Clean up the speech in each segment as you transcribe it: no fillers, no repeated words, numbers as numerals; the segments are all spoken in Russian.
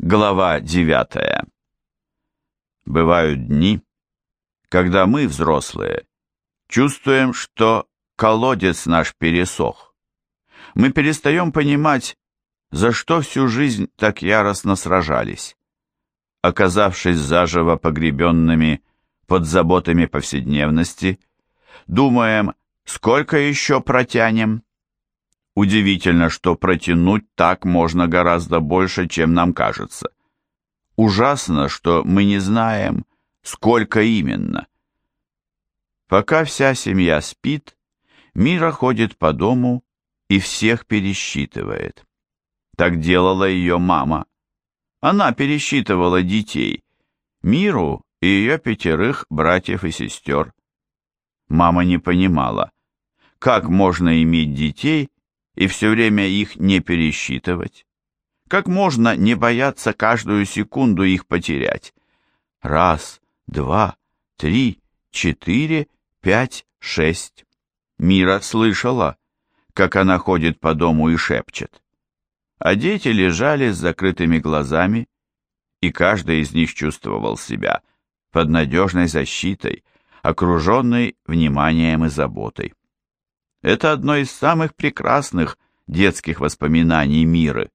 Глава 9. Бывают дни, когда мы, взрослые, чувствуем, что колодец наш пересох. Мы перестаем понимать, за что всю жизнь так яростно сражались. Оказавшись заживо погребенными под заботами повседневности, думаем, сколько еще протянем. Удивительно, что протянуть так можно гораздо больше, чем нам кажется. Ужасно, что мы не знаем, сколько именно. Пока вся семья спит, Мира ходит по дому и всех пересчитывает. Так делала ее мама. Она пересчитывала детей, Миру и ее 5 братьев и сестер. Мама не понимала, как можно иметь детей и все время их не пересчитывать? Как можно не бояться каждую секунду их потерять? 1, 2, 3, 4, 5, 6. Мира слышала, как она ходит по дому и шепчет. А дети лежали с закрытыми глазами, и каждый из них чувствовал себя под надежной защитой, окруженный вниманием и заботой. Это одно из самых прекрасных детских воспоминаний Миры.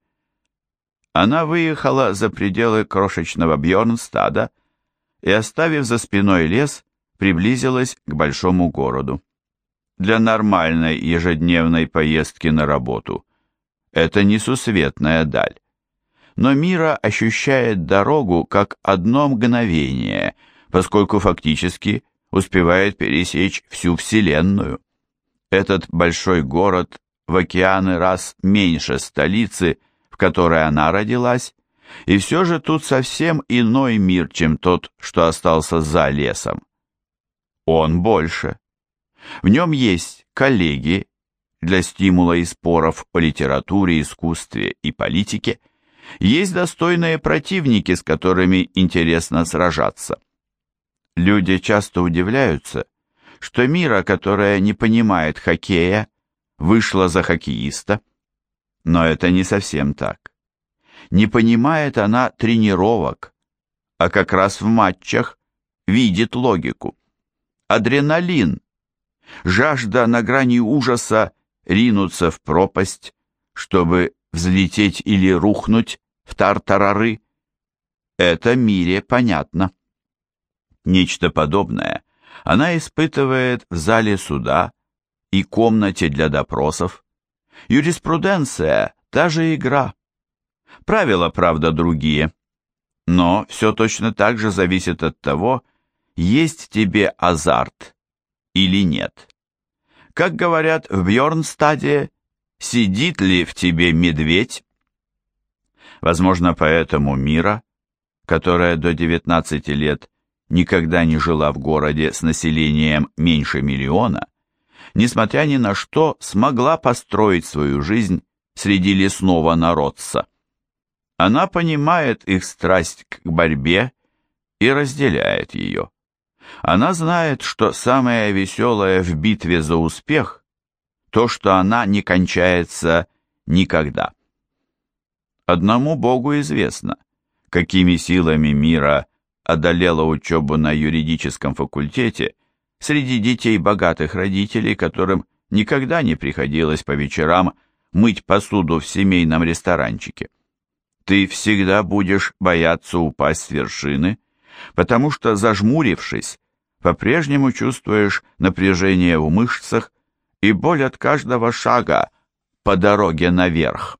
Она выехала за пределы крошечного Бьорнстада и, оставив за спиной лес, приблизилась к большому городу. Для нормальной ежедневной поездки на работу это несусветная даль. Но Мира ощущает дорогу как одно мгновение, поскольку фактически успевает пересечь всю Вселенную. Этот большой город в океаны раз меньше столицы, в которой она родилась, и все же тут совсем иной мир, чем тот, что остался за лесом. Он больше. В нем есть коллеги для стимула и споров о литературе, искусстве и политике, есть достойные противники, с которыми интересно сражаться. Люди часто удивляются, что Мира, которая не понимает хоккея, вышла за хоккеиста. Но это не совсем так. Не понимает она тренировок, а как раз в матчах видит логику. Адреналин, жажда на грани ужаса ринуться в пропасть, чтобы взлететь или рухнуть в тартарары. Это Мире понятно. Нечто подобное она испытывает в зале суда и комнате для допросов. Юриспруденция – та же игра. Правила, правда, другие, но все точно так же зависит от того, есть тебе азарт или нет. Как говорят в Бьорнстаде, сидит ли в тебе медведь? Возможно, поэтому Мира, которая до 19 лет никогда не жила в городе с населением меньше 1 миллиона, несмотря ни на что, смогла построить свою жизнь среди лесного народца. Она понимает их страсть к борьбе и разделяет ее. Она знает, что самое веселое в битве за успех – то, что она не кончается никогда. Одному Богу известно, какими силами Мира одолела учебу на юридическом факультете среди детей богатых родителей, которым никогда не приходилось по вечерам мыть посуду в семейном ресторанчике. Ты всегда будешь бояться упасть с вершины, потому что, зажмурившись, по-прежнему чувствуешь напряжение в мышцах и боль от каждого шага по дороге наверх.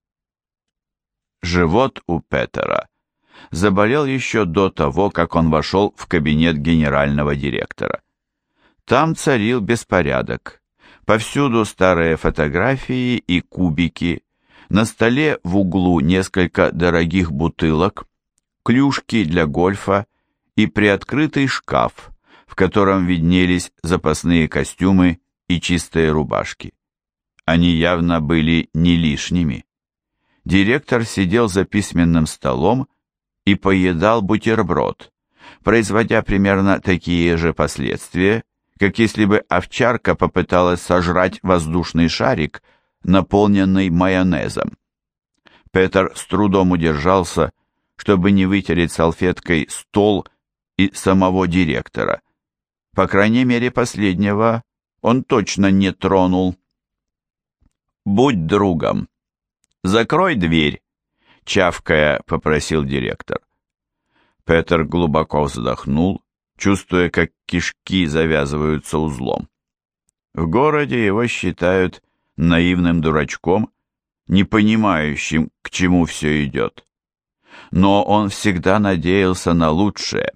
Живот у Петера заболел еще до того, как он вошел в кабинет генерального директора. Там царил беспорядок. Повсюду старые фотографии и кубики, на столе в углу несколько дорогих бутылок, клюшки для гольфа и приоткрытый шкаф, в котором виднелись запасные костюмы и чистые рубашки. Они явно были не лишними. Директор сидел за письменным столом и поедал бутерброд, производя примерно такие же последствия, как если бы овчарка попыталась сожрать воздушный шарик, наполненный майонезом. Петер с трудом удержался, чтобы не вытереть салфеткой стол и самого директора. По крайней мере, последнего он точно не тронул. «Будь другом. Закрой дверь», — чавкая попросил директор. Петер глубоко вздохнул, чувствуя, как кишки завязываются узлом. В городе его считают наивным дурачком, не понимающим, к чему все идет. Но он всегда надеялся на лучшее.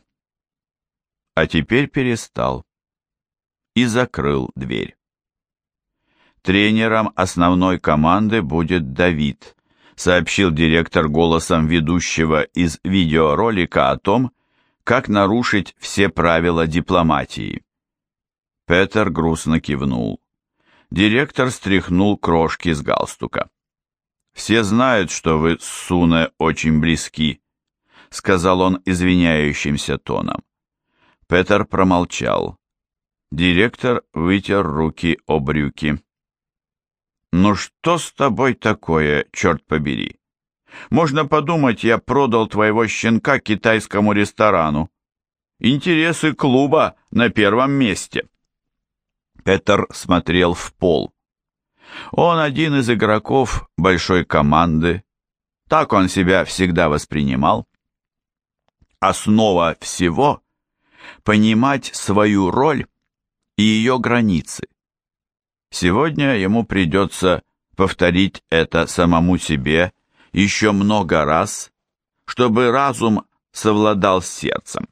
А теперь перестал и закрыл дверь. Тренером основной команды будет Давид, сообщил директор голосом ведущего из видеоролика о том, как нарушить все правила дипломатии. Петер грустно кивнул. Директор стряхнул крошки с галстука. «Все знают, что вы с Суне очень близки», — сказал он извиняющимся тоном. Петер промолчал. Директор вытер руки о брюки. «Ну что с тобой такое, черт побери? Можно подумать, я продал твоего щенка китайскому ресторану. Интересы клуба на первом месте». Петер смотрел в пол. Он один из игроков большой команды. Так он себя всегда воспринимал. Основа всего — понимать свою роль и ее границы. Сегодня ему придется повторить это самому себе еще много раз, чтобы разум совладал с сердцем.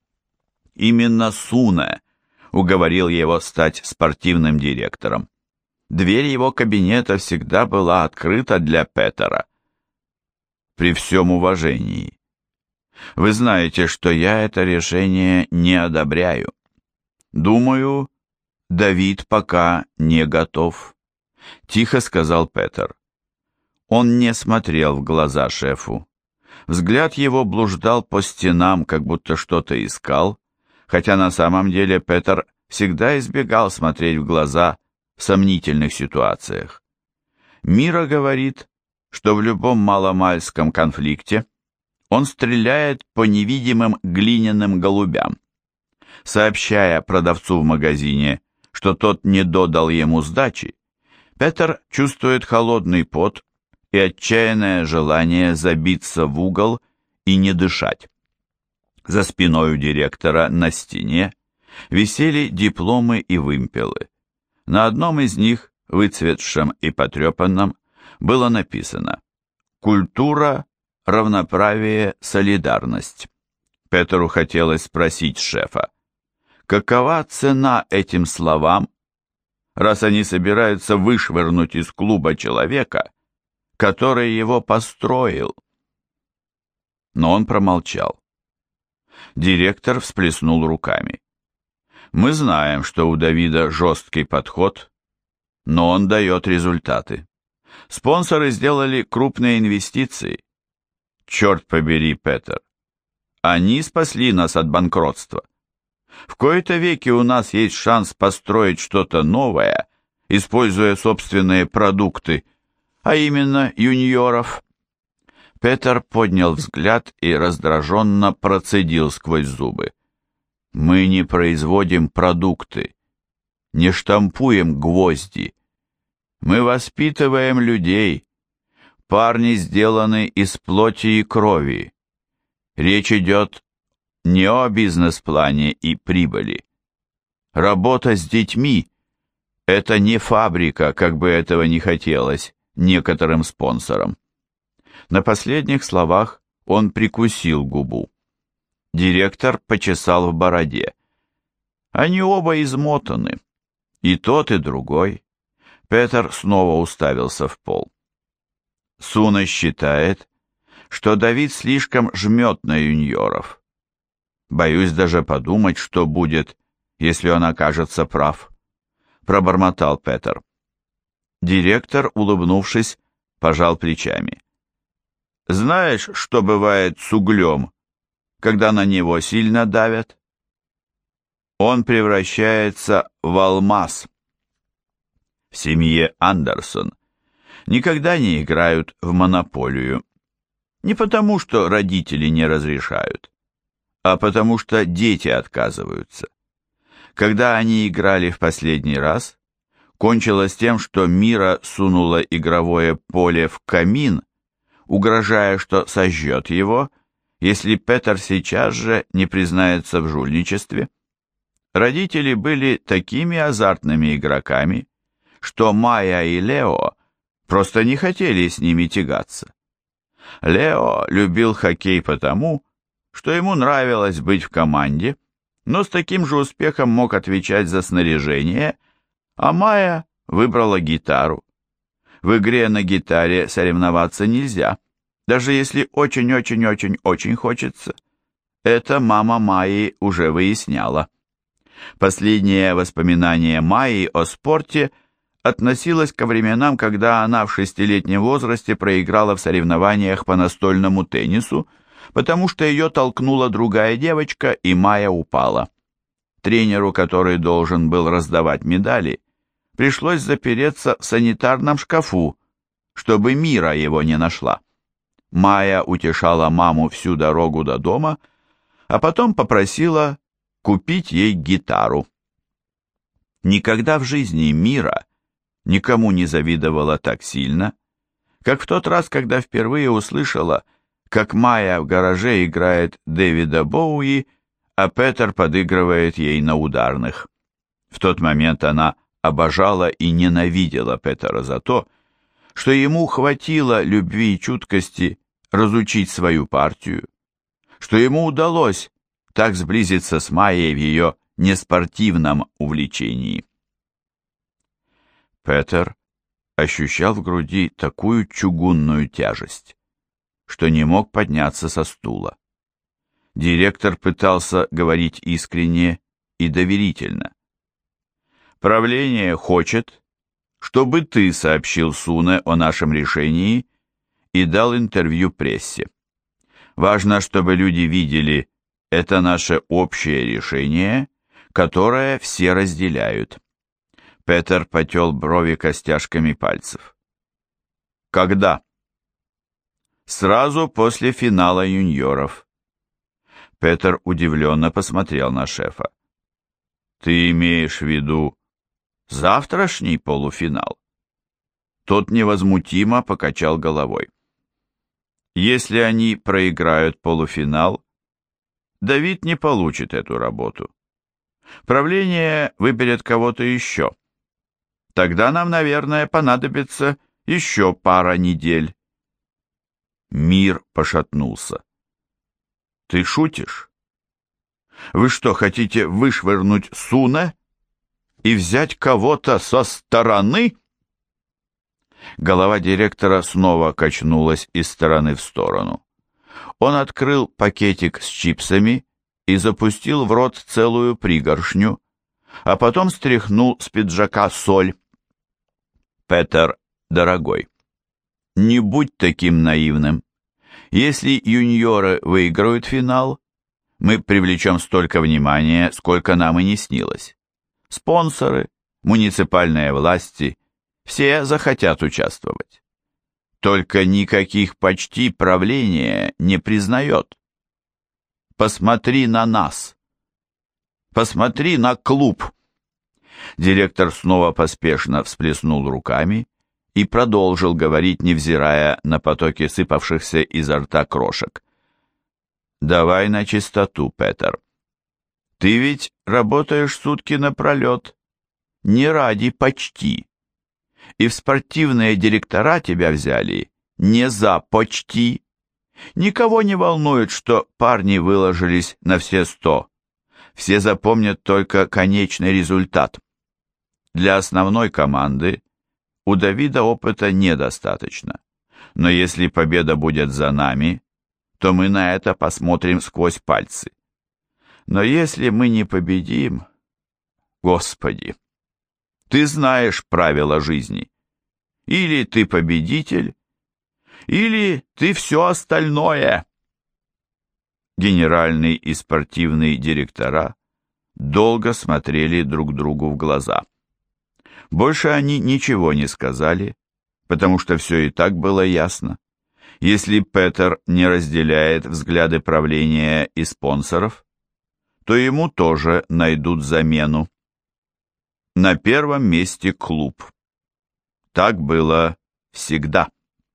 Именно Суне уговорил его стать спортивным директором. Дверь его кабинета всегда была открыта для Петера. При всем уважении. Вы знаете, что я это решение не одобряю. Думаю, Давид пока не готов, тихо сказал Петер. Он не смотрел в глаза шефу. Взгляд его блуждал по стенам, как будто что-то искал, хотя на самом деле Петер всегда избегал смотреть в глаза в сомнительных ситуациях. Мира говорит, что в любом маломальском конфликте он стреляет по невидимым глиняным голубям. Сообщая продавцу в магазине, что тот не додал ему сдачи, Петер чувствует холодный пот и отчаянное желание забиться в угол и не дышать. За спиной у директора на стене висели дипломы и вымпелы. На одном из них, выцветшем и потрепанном, было написано «Культура, равноправие, солидарность». Петеру хотелось спросить шефа, какова цена этим словам, раз они собираются вышвырнуть из клуба человека, который его построил? Но он промолчал. Директор всплеснул руками. Мы знаем, что у Давида жесткий подход, но он дает результаты. Спонсоры сделали крупные инвестиции. Черт побери, Петер, они спасли нас от банкротства. В кои-то веки у нас есть шанс построить что-то новое, используя собственные продукты, а именно юниоров. Петер поднял взгляд и раздраженно процедил сквозь зубы. Мы не производим продукты, не штампуем гвозди. Мы воспитываем людей. Парни сделаны из плоти и крови. Речь идет не о бизнес-плане и прибыли. Работа с детьми – это не фабрика, как бы этого не хотелось некоторым спонсорам. На последних словах он прикусил губу. Директор почесал в бороде. Они оба измотаны. И тот, и другой. Петер снова уставился в пол. Суна считает, что Давид слишком жмет на юниоров. Боюсь даже подумать, что будет, если он окажется прав. Пробормотал Петер. Директор, улыбнувшись, пожал плечами. Знаешь, что бывает с углем, когда на него сильно давят? Он превращается в алмаз. В семье Андерсон никогда не играют в монополию. Не потому, что родители не разрешают, а потому что дети отказываются. Когда они играли в последний раз, кончилось тем, что Мира сунула игровое поле в камин, угрожая, что сожжет его, если Петер сейчас же не признается в жульничестве. Родители были такими азартными игроками, что Майя и Лео просто не хотели с ними тягаться. Лео любил хоккей потому, что ему нравилось быть в команде, но с таким же успехом мог отвечать за снаряжение, а Майя выбрала гитару. В игре на гитаре соревноваться нельзя, даже если очень-очень-очень-очень хочется. Это мама Майи уже выясняла. Последнее воспоминание Майи о спорте относилось ко временам, когда она в 6-летнем возрасте проиграла в соревнованиях по настольному теннису, потому что ее толкнула другая девочка, и Майя упала. Тренеру, который должен был раздавать медали, пришлось запереться в санитарном шкафу, чтобы Мира его не нашла. Майя утешала маму всю дорогу до дома, а потом попросила купить ей гитару. Никогда в жизни Мира никому не завидовала так сильно, как в тот раз, когда впервые услышала, как Майя в гараже играет Дэвида Боуи, а Петер подыгрывает ей на ударных. В тот момент она обожала и ненавидела Петера за то, что ему хватило любви и чуткости разучить свою партию, что ему удалось так сблизиться с Майей в ее неспортивном увлечении. Петер ощущал в груди такую чугунную тяжесть, что не мог подняться со стула. Директор пытался говорить искренне и доверительно. «Правление хочет, чтобы ты сообщил Суне о нашем решении и дал интервью прессе. Важно, чтобы люди видели, это наше общее решение, которое все разделяют». Петер потел брови костяшками пальцев. «Когда?» «Сразу после финала юниоров». Петер удивленно посмотрел на шефа. «Ты имеешь в виду завтрашний полуфинал?» Тот невозмутимо покачал головой. «Если они проиграют полуфинал, Давид не получит эту работу. Правление выберет кого-то еще. Тогда нам, наверное, понадобится еще пара недель». Мир пошатнулся. «Ты шутишь? Вы что, хотите вышвырнуть Суне и взять кого-то со стороны?» Голова директора снова качнулась из стороны в сторону. Он открыл пакетик с чипсами и запустил в рот целую пригоршню, а потом стряхнул с пиджака соль. «Петер, дорогой, не будь таким наивным. Если юниоры выиграют финал, мы привлечем столько внимания, сколько нам и не снилось. Спонсоры, муниципальные власти, все захотят участвовать. Только никаких почти правления не признает. Посмотри на нас. Посмотри на клуб». Директор снова поспешно всплеснул руками и продолжил говорить, невзирая на потоки сыпавшихся изо рта крошек. «Давай на чистоту, Петер. Ты ведь работаешь сутки напролет, не ради почти. И в спортивные директора тебя взяли не за почти. Никого не волнует, что парни выложились на все 100. Все запомнят только конечный результат. Для основной команды у Давида опыта недостаточно. Но если победа будет за нами, то мы на это посмотрим сквозь пальцы. Но если мы не победим, Господи, ты знаешь правила жизни. Или ты победитель, или ты все остальное». Генеральный и спортивный директора долго смотрели друг другу в глаза. Больше они ничего не сказали, потому что все и так было ясно. Если Петер не разделяет взгляды правления и спонсоров, то ему тоже найдут замену. На первом месте клуб. Так было всегда.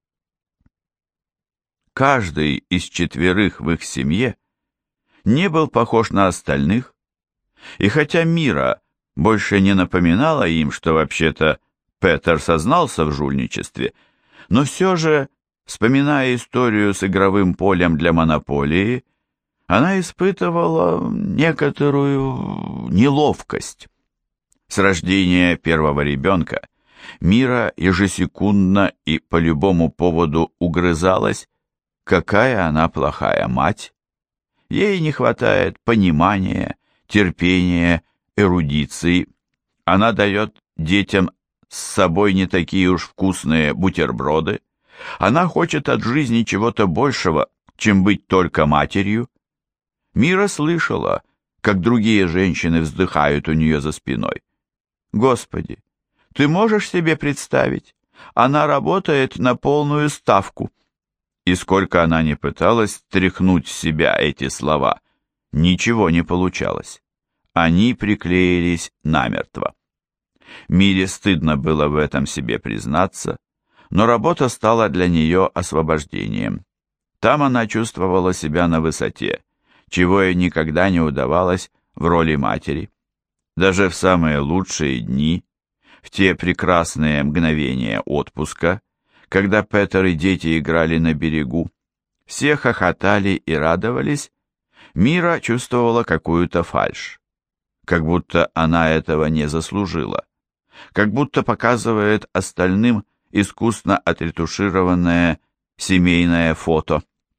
Каждый из четверых в их семье не был похож на остальных, и хотя Мира больше не напоминала им, что вообще-то Петер сознался в жульничестве, но все же, вспоминая историю с игровым полем для монополии, она испытывала некоторую неловкость. С рождения первого ребенка Мира ежесекундно и по любому поводу угрызалась, какая она плохая мать. Ей не хватает понимания, терпения, эрудиции. Она дает детям с собой не такие уж вкусные бутерброды. Она хочет от жизни чего-то большего, чем быть только матерью. Мира слышала, как другие женщины вздыхают у нее за спиной. Господи, ты можешь себе представить? Она работает на полную ставку. И сколько она ни пыталась стряхнуть с себя эти слова, ничего не получалось. Они приклеились намертво. Мире стыдно было в этом себе признаться, но работа стала для нее освобождением. Там она чувствовала себя на высоте, чего ей никогда не удавалось в роли матери. Даже в самые лучшие дни, в те прекрасные мгновения отпуска, когда Петер и дети играли на берегу, все хохотали и радовались, Мира чувствовала какую-то фальшь, как будто она этого не заслужила, как будто показывает остальным искусно отретушированное семейное фото.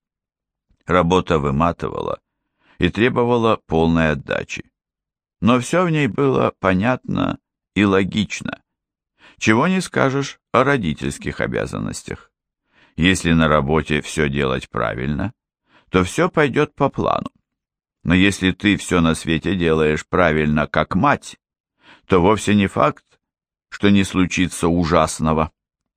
Работа выматывала и требовала полной отдачи. Но все в ней было понятно и логично. Чего не скажешь о родительских обязанностях. Если на работе все делать правильно, то все пойдет по плану. Но если ты все на свете делаешь правильно, как мать, то вовсе не факт, что не случится ужасного.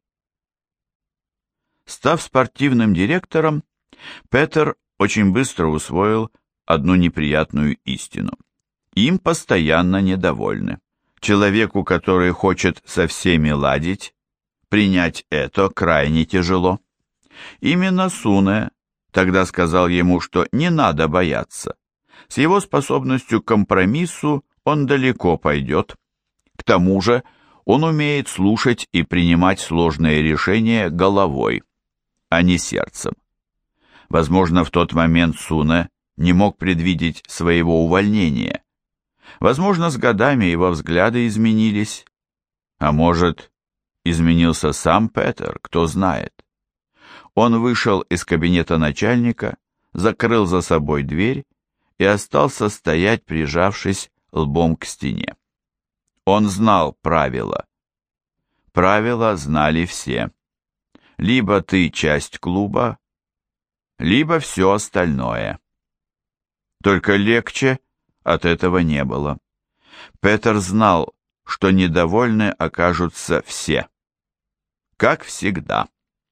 Став спортивным директором, Петер очень быстро усвоил одну неприятную истину. Им постоянно недовольны. Человеку, который хочет со всеми ладить, принять это крайне тяжело. Именно Суне тогда сказал ему, что не надо бояться. С его способностью к компромиссу он далеко пойдет. К тому же он умеет слушать и принимать сложные решения головой, а не сердцем. Возможно, в тот момент Суне не мог предвидеть своего увольнения. Возможно, с годами его взгляды изменились. А может, изменился сам Петер, кто знает. Он вышел из кабинета начальника, закрыл за собой дверь и остался стоять, прижавшись лбом к стене. Он знал правила. Правила знали все. Либо ты часть клуба, либо все остальное. Только легче от этого не было. Петер знал, что недовольны окажутся все. Как всегда.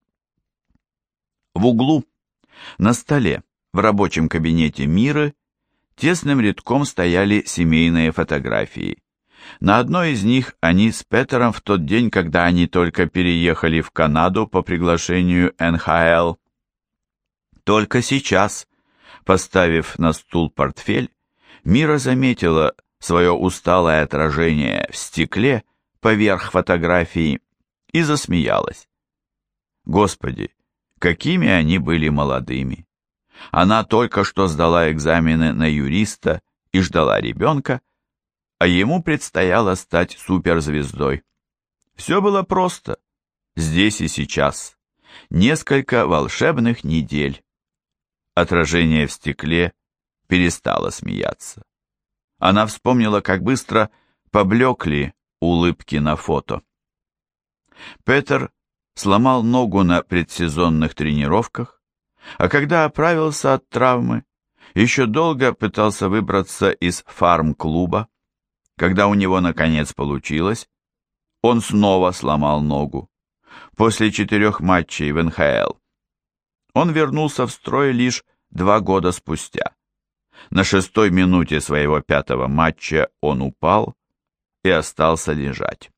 В углу, на столе, в рабочем кабинете Миры, тесным рядком стояли семейные фотографии. На одной из них они с Петером в тот день, когда они только переехали в Канаду по приглашению НХЛ. Только сейчас, поставив на стул портфель, Мира заметила свое усталое отражение в стекле поверх фотографии и засмеялась. Господи, какими они были молодыми! Она только что сдала экзамены на юриста и ждала ребенка, а ему предстояло стать суперзвездой. Все было просто, здесь и сейчас. Несколько волшебных недель. Отражение в стекле перестало смеяться. Она вспомнила, как быстро поблекли улыбки на фото. Петер сломал ногу на предсезонных тренировках, а когда оправился от травмы, еще долго пытался выбраться из фарм-клуба. Когда у него наконец получилось, он снова сломал ногу. После 4 матчей в НХЛ Он вернулся в строй лишь 2 года спустя. На 6-й минуте своего 5-го матча он упал и остался лежать.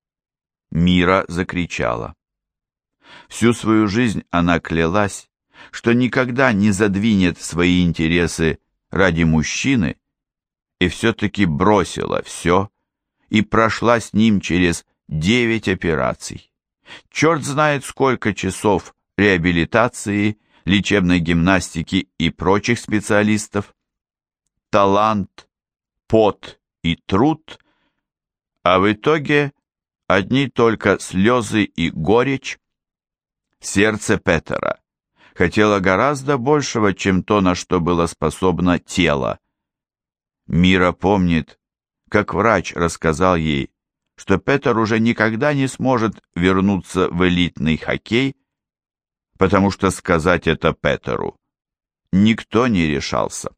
Мира закричала. Всю свою жизнь она клялась, что никогда не задвинет свои интересы ради мужчины, и все-таки бросила все и прошла с ним через 9 операций. Черт знает сколько часов реабилитации, лечебной гимнастики и прочих специалистов. Талант, пот и труд, а в итоге одни только слезы и горечь. Сердце Петера хотело гораздо большего, чем то, на что было способно тело. Мира помнит, как врач рассказал ей, что Петер уже никогда не сможет вернуться в элитный хоккей, потому что сказать это Петеру никто не решался.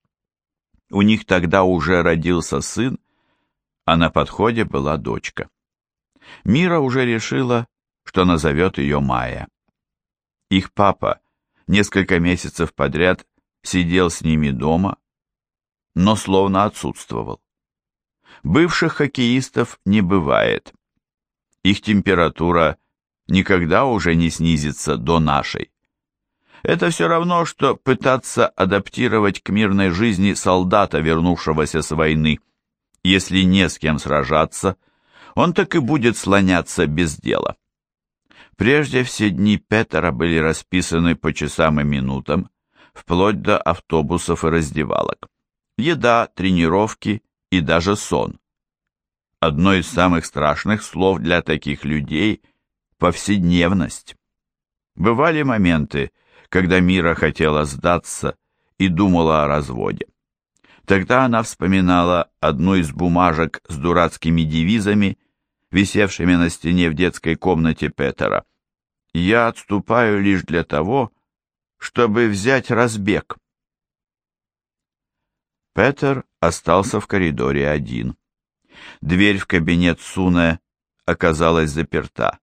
У них тогда уже родился сын, а на подходе была дочка. Мира уже решила, что назовет ее Майя. Их папа несколько месяцев подряд сидел с ними дома, но словно отсутствовал. Бывших хоккеистов не бывает. Их температура никогда уже не снизится до нашей. Это все равно, что пытаться адаптировать к мирной жизни солдата, вернувшегося с войны. Если не с кем сражаться, он так и будет слоняться без дела. Прежде все дни Петера были расписаны по часам и минутам, вплоть до автобусов и раздевалок. Еда, тренировки и даже сон. Одно из самых страшных слов для таких людей – повседневность. Бывали моменты, когда Мира хотела сдаться и думала о разводе. Тогда она вспоминала одну из бумажек с дурацкими девизами, висевшими на стене в детской комнате Петера. «Я отступаю лишь для того, чтобы взять разбег». Петер остался в коридоре один. Дверь в кабинет Суне оказалась заперта.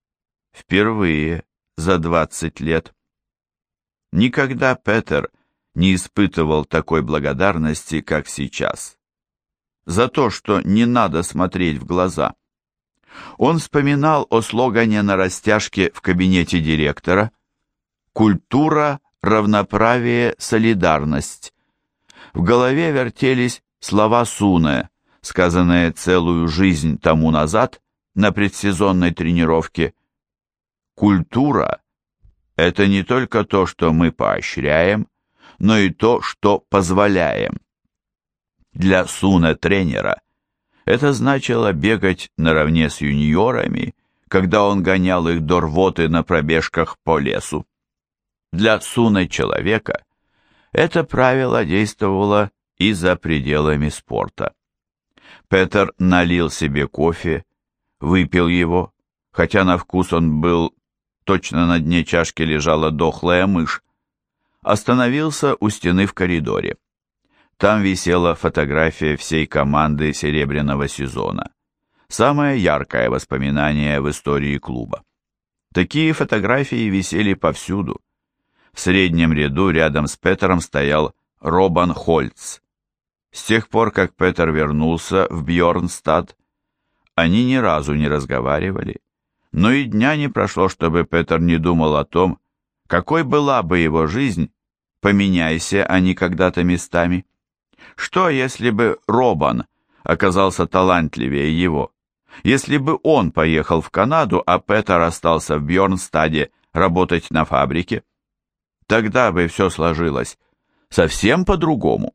Впервые за 20 лет. Никогда Петер не испытывал такой благодарности, как сейчас. За то, что не надо смотреть в глаза. Он вспоминал о слогане на растяжке в кабинете директора «Культура, равноправие, солидарность». В голове вертелись слова Суне, сказанные целую жизнь тому назад на предсезонной тренировке. Культура – это не только то, что мы поощряем, но и то, что позволяем. Для Суне-тренера это значило бегать наравне с юниорами, когда он гонял их до рвоты на пробежках по лесу. Для Суне-человека это правило действовало и за пределами спорта. Петер налил себе кофе, выпил его, хотя на вкус он был, точно на дне чашки лежала дохлая мышь, остановился у стены в коридоре. Там висела фотография всей команды серебряного сезона. Самое яркое воспоминание в истории клуба. Такие фотографии висели повсюду. В среднем ряду рядом с Петером стоял Робан Хольц. С тех пор, как Петер вернулся в Бьорнстад, они ни разу не разговаривали, но и дня не прошло, чтобы Петер не думал о том, какой была бы его жизнь, поменяйся они когда-то местами. Что, если бы Робан оказался талантливее его? Если бы он поехал в Канаду, а Петер остался в Бьорнстаде работать на фабрике? Тогда бы все сложилось совсем по-другому.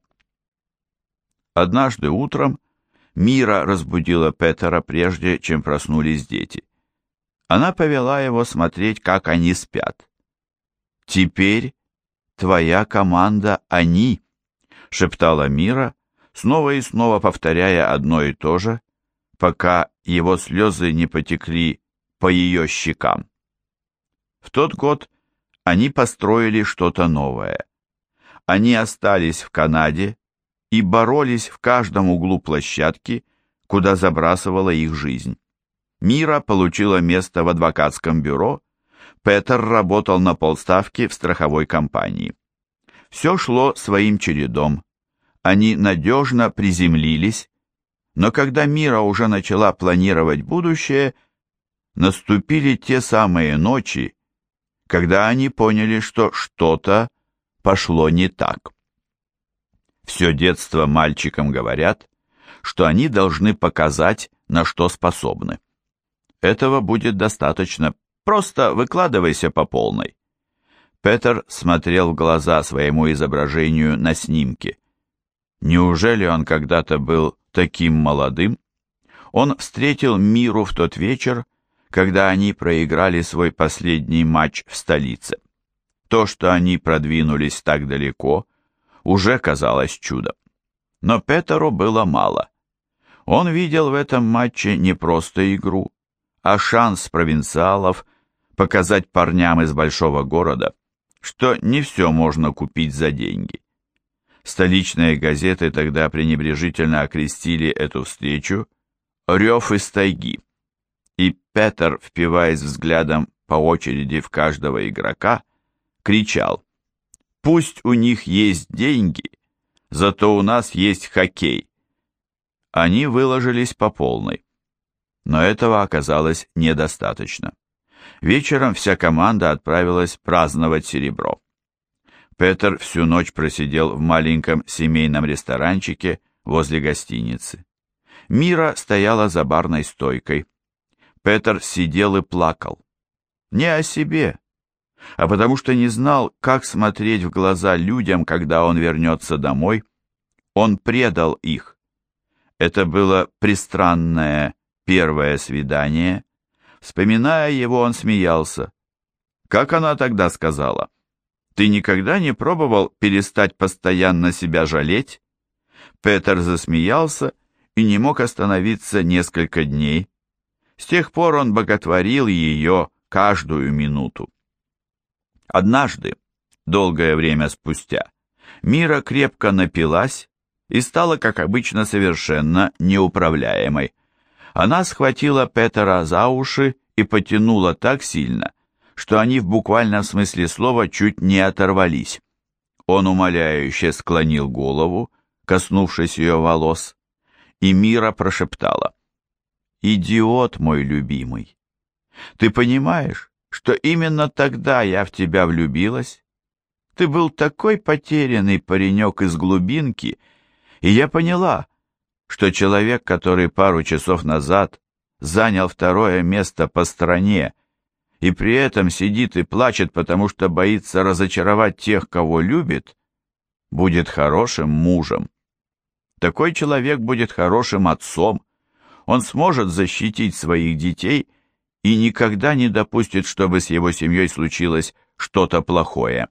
Однажды утром Мира разбудила Петера прежде, чем проснулись дети. Она повела его смотреть, как они спят. «Теперь твоя команда они», — шептала Мира, снова и снова повторяя одно и то же, пока его слезы не потекли по ее щекам. В тот год они построили что-то новое. Они остались в Канаде и боролись в каждом углу площадки, куда забрасывала их жизнь. Мира получила место в адвокатском бюро, Петер работал на полставки в страховой компании. Все шло своим чередом. Они надежно приземлились, но когда Мира уже начала планировать будущее, наступили те самые ночи, когда они поняли, что что-то пошло не так. Все детство мальчикам говорят, что они должны показать, на что способны. Этого будет достаточно, просто выкладывайся по полной. Петер смотрел в глаза своему изображению на снимке. Неужели он когда-то был таким молодым? Он встретил Миру в тот вечер, когда они проиграли свой последний матч в столице. То, что они продвинулись так далеко, уже казалось чудом. Но Петеру было мало. Он видел в этом матче не просто игру, а шанс провинциалов показать парням из большого города, что не все можно купить за деньги. Столичные газеты тогда пренебрежительно окрестили эту встречу «Рев из тайги», и Петер, впиваясь взглядом по очереди в каждого игрока, кричал: «Пусть у них есть деньги, зато у нас есть хоккей». Они выложились по полной. Но этого оказалось недостаточно. Вечером вся команда отправилась праздновать серебро. Петер всю ночь просидел в маленьком семейном ресторанчике возле гостиницы. Мира стояла за барной стойкой. Петер сидел и плакал. Не о себе, а потому что не знал, как смотреть в глаза людям, когда он вернется домой. Он предал их. Это было пристранное первое свидание. Вспоминая его, он смеялся. Как она тогда сказала? «Ты никогда не пробовал перестать постоянно себя жалеть?» Петер засмеялся и не мог остановиться несколько дней. С тех пор он боготворил ее каждую минуту. Однажды, долгое время спустя, Мира крепко напилась и стала, как обычно, совершенно неуправляемой. Она схватила Петера за уши и потянула так сильно, что они в буквальном смысле слова чуть не оторвались. Он умоляюще склонил голову, коснувшись ее волос, и Мира прошептала: «Идиот мой любимый, ты понимаешь, что именно тогда я в тебя влюбилась? Ты был такой потерянный паренек из глубинки, и я поняла, что человек, который пару часов назад занял второе место по стране и при этом сидит и плачет, потому что боится разочаровать тех, кого любит, будет хорошим мужем. Такой человек будет хорошим отцом. Он сможет защитить своих детей и никогда не допустит, чтобы с его семьей случилось что-то плохое».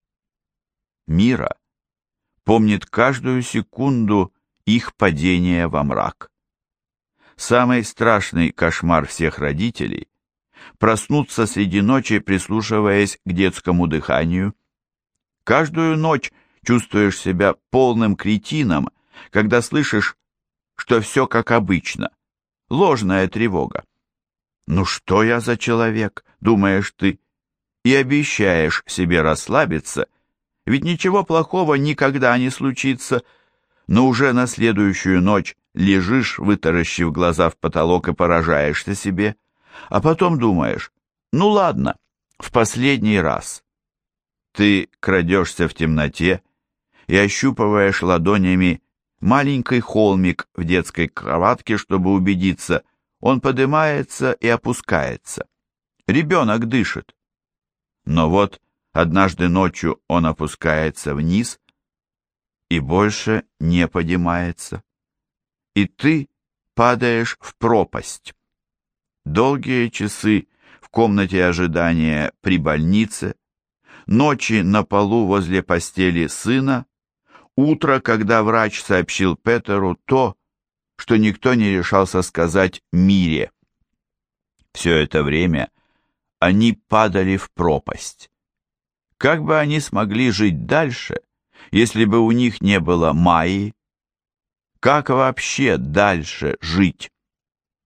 Мира помнит каждую секунду их падения во мрак. Самый страшный кошмар всех родителей — проснуться среди ночи, прислушиваясь к детскому дыханию. Каждую ночь чувствуешь себя полным кретином, когда слышишь, что все как обычно. Ложная тревога. «Ну что я за человек?» — думаешь ты, и обещаешь себе расслабиться, ведь ничего плохого никогда не случится, но уже на следующую ночь лежишь, вытаращив глаза в потолок, и поражаешься себе, а потом думаешь: ну ладно, в последний раз. Ты крадешься в темноте и ощупываешь ладонями маленький холмик в детской кроватке, чтобы убедиться, он поднимается и опускается. Ребенок дышит. Но вот однажды ночью он опускается вниз и больше не поднимается. И ты падаешь в пропасть. Долгие часы в комнате ожидания при больнице, ночи на полу возле постели сына, утро, когда врач сообщил Петеру то, что никто не решался сказать Мире. Все это время они падали в пропасть. Как бы они смогли жить дальше, если бы у них не было Майи? Как вообще дальше жить?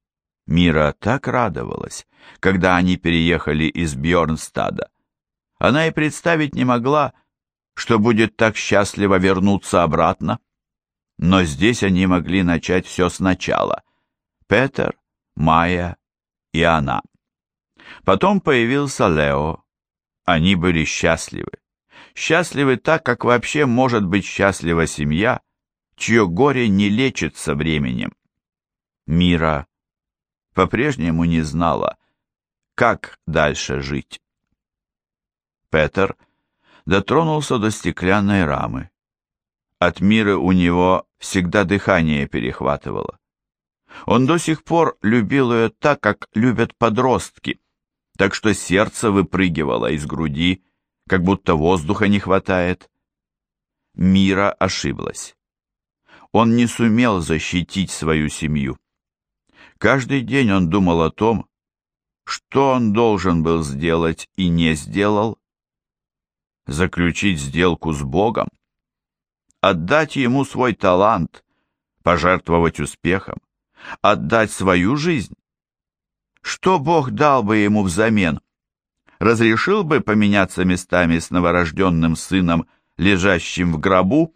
Мира так радовалась, когда они переехали из Бьорнстада. Она и представить не могла, что будет так счастливо вернуться обратно. Но здесь они могли начать все сначала. Петер, Майя и она. Потом появился Лео. Они были счастливы. Счастливы так, как вообще может быть счастлива семья, чье горе не лечится временем. Мира по-прежнему не знала, как дальше жить. Петер дотронулся до стеклянной рамы. От Миры у него всегда дыхание перехватывало. Он до сих пор любил ее так, как любят подростки, так что сердце выпрыгивало из груди, как будто воздуха не хватает. Мира ошиблась. Он не сумел защитить свою семью. Каждый день он думал о том, что он должен был сделать и не сделал. Заключить сделку с Богом, отдать ему свой талант, пожертвовать успехом, отдать свою жизнь. Что Бог дал бы ему взамен? Разрешил бы поменяться местами с новорожденным сыном, лежащим в гробу?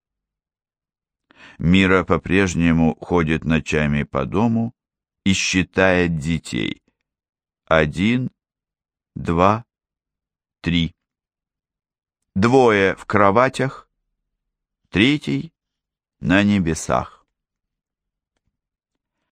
Мира по-прежнему ходит ночами по дому и считает детей. 1, 2, 3. 2 в кроватях, 3 на небесах.